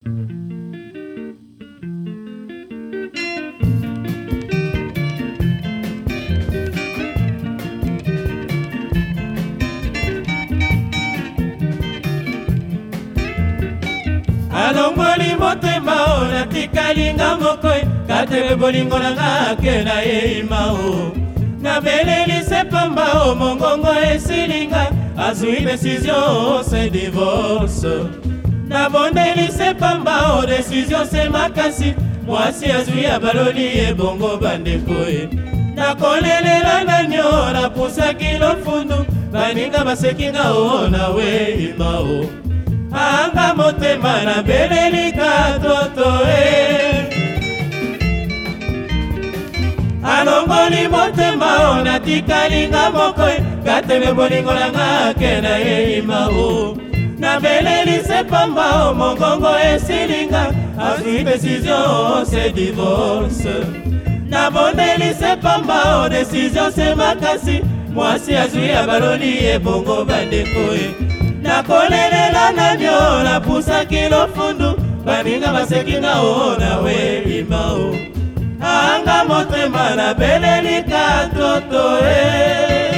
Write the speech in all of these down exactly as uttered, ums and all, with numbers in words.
alongoli motema o natikalinga moko katele bolingo nanga ke na yeima o nabelelise pamba o mongongo esilinga azwi décision se divorce nabondelise pamba o décision se makasi mwasi azwi abaloli ebongo bandeko e nakolelela nanyo napusaki lofundu baninga basekinga o nawe ima o anga motema na belelika toto e alongoli motema o natikalinga moko kateme bolingo nanga ke na yeima o nabelelise pamba o mongongo esilinga azwi décision se divorce nabondelise pamba o décision se makasi mwasi azwi abaloli ebongo bandeko e nakolelela nanyo napusaki lofundu baninga basekinga o nawe ima o anga motema na belelika toto e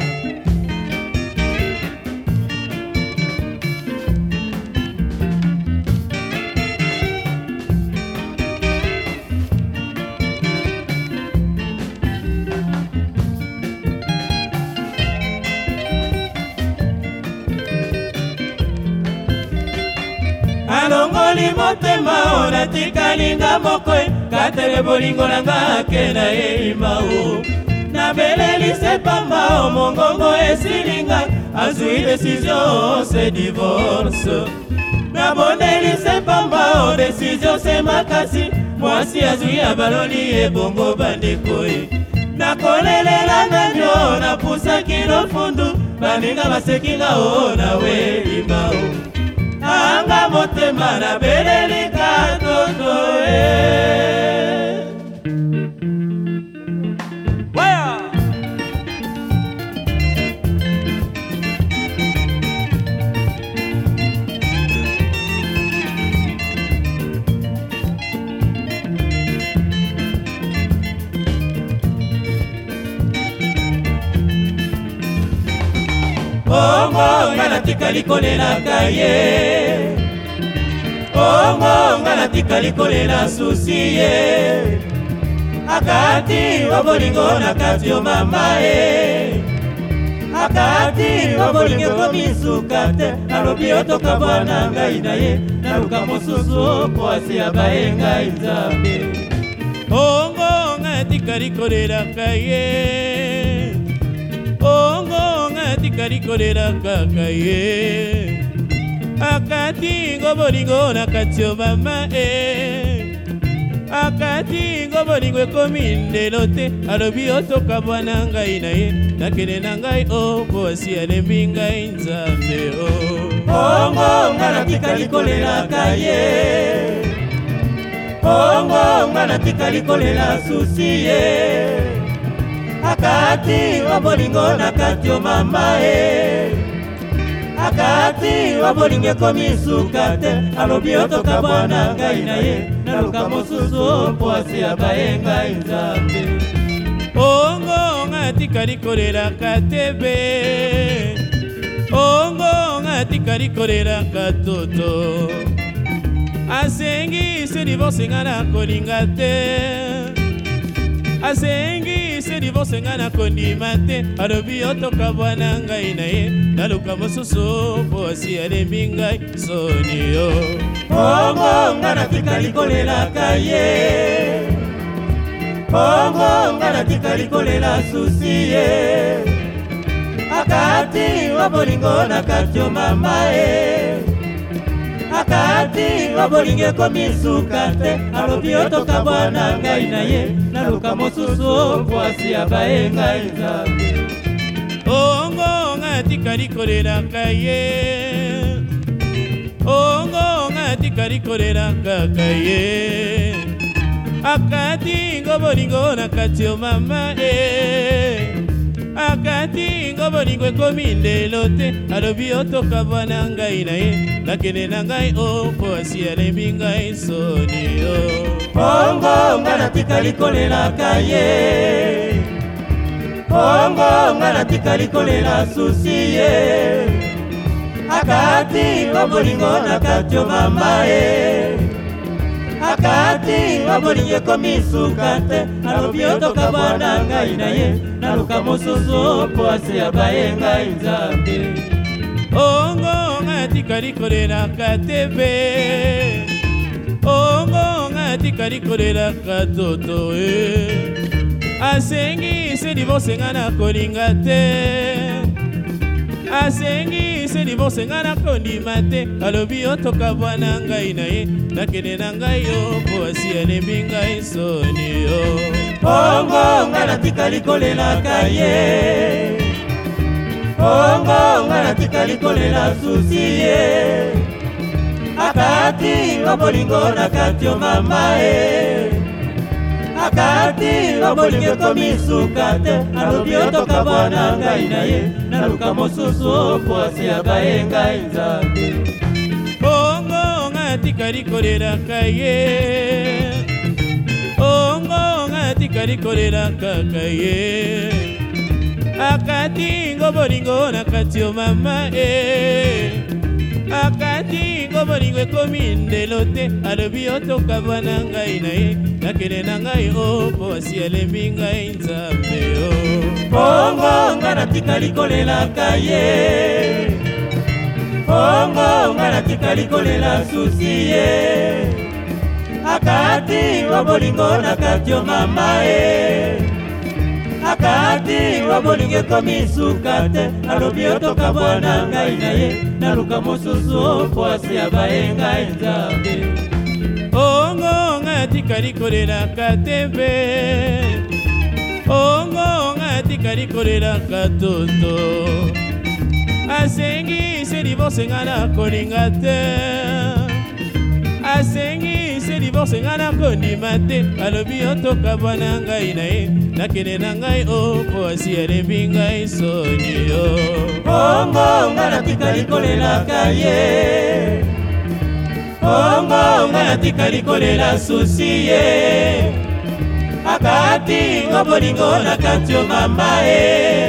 alongoli motema o natikalinga moko katele bolingo nanga ke na yeima o nabelelise pamba o mongongo esilinga azwi décision se divorce nabondelise pamba o décision se makasi mwasi azwi abaloli ebongo bandeko e nakolelela nanyo napusaki lofundu baninga basekinga o nawe ima o anga motema na belelika toto e waya ongo nga natikali kolelaka ye ongo nga natikali kolela susi ye akati wa bolingo na kati yo mama e akati wa bolingo komisuka te alobi otoka bwana ngai na ye naluka mosusu poasi ya baye ngai nzambe ongo nga natikali kolelaka ye ongo nga natikali kolelaka ye akati ngo bolingo na kati yo mama e akati ngo bolingo ekomi ndelo te alobi otoka bwana ngai na ye nakende na ngai o poasi alembi ngai nzambe o ongo nga natikali kolelaka ye ongo nga natikali kolela susi ye akati wa bolingo na kati yo mama e akati wa bolingo komisuka te alobi otoka bwana ngai na ye naluka mosusu poasi ya baye ngai nzambe ongo nga natikali kolelaka tebe ongo nga natikali kolelaka toto asengi se divorce nga na kolinga te asengi se divorce nga na kondima te alobi otoka bwana ngai na ye naluka mosusu poasi alembi ngai soni yo ongo nga natikali kolelaka ye ongo nga natikali kolela susi ye akati wa bolingo na kati yo mama e akati wa bolingo komisuka te alobi otoka bwana ngai na ye naluka mosusu poasi ya baye ngai nzambe ongo nga natikali kolelaka ye ongo nga natikali kolelaka ye akati ngo bolingo na kati yo mama e akati ngo bolingo ekomi ndelo te alobi otoka bwana ngai na ye nakende na ngai o po asi alembi ngai soni o bongo nga natikali kolelaka ye bongo nga natikali kolela susi ye akati ngo bolingo nakati yo mama ye akati ngo bolingo ekomi suka te alobi otoka bwana ngai na ye naluka mosusu po ase abaye ngai nzambe ongo nga tikali kolelaka tebe ongo nga tikali kolelaka toto e asengi se divorce nga na kolinga te asengi se divorce nga na kondima te alobi otoka bwana ngai na ye nakende na ngai yo po asi alembi ngai soni yo bongo nga natikali kolelaka ye bongo nga natikali kolela susi ye akati ngo bolingo nakati yo mama ye akati ngo bolingo ekomi suka te alobi otoka bwana ngai na ye naluka mosusu po asi abaye ngai nzambe bongo nga tikali kolelaka ye bongo nga tikali kolelaka ye akati ngo bolingo nakati yo mama e akati ngo bolingo ekomi ndelo te alobi otoka bwana ngai na ye nakende na ngai o po asi alembi ngai nzambe o bongo nga natikali kolelaka ye bongo nga natikali kolela susi ye akati ngo bolingo nakati yo mama e akati ngo bolingo ekomi suka te alobi otoka bwana ngai na ye naluka mosusu po asi abaye ngai nzambe ongo nga tikali kolelaka tembe ongo nga tikali kolelaka toto asengi se divorce nga na kolinga te asengi se divorce nga na kondima te alobi otoka bwana ngai na ye nakende na ngai o po asi alembi ngai soni yo bongo nga natikali kolelaka ye bongo nga natikali kolela susi ye akati ngo bolingo nakati yo mama ye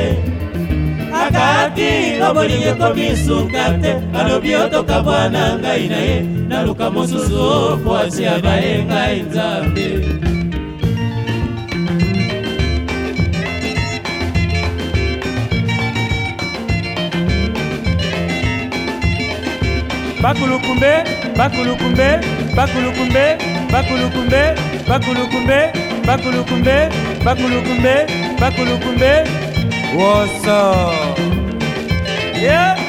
akati ngo bolingo ekomi suka te alobi otoka bwana ngai na ye naluka mosusu po asi abaye ngai nzambe bakulukumbe bakulukumbe bakulukumbe bakulukumbe bakulukumbe bakulukumbe bakulukumbe bakulukumbe what's up yeah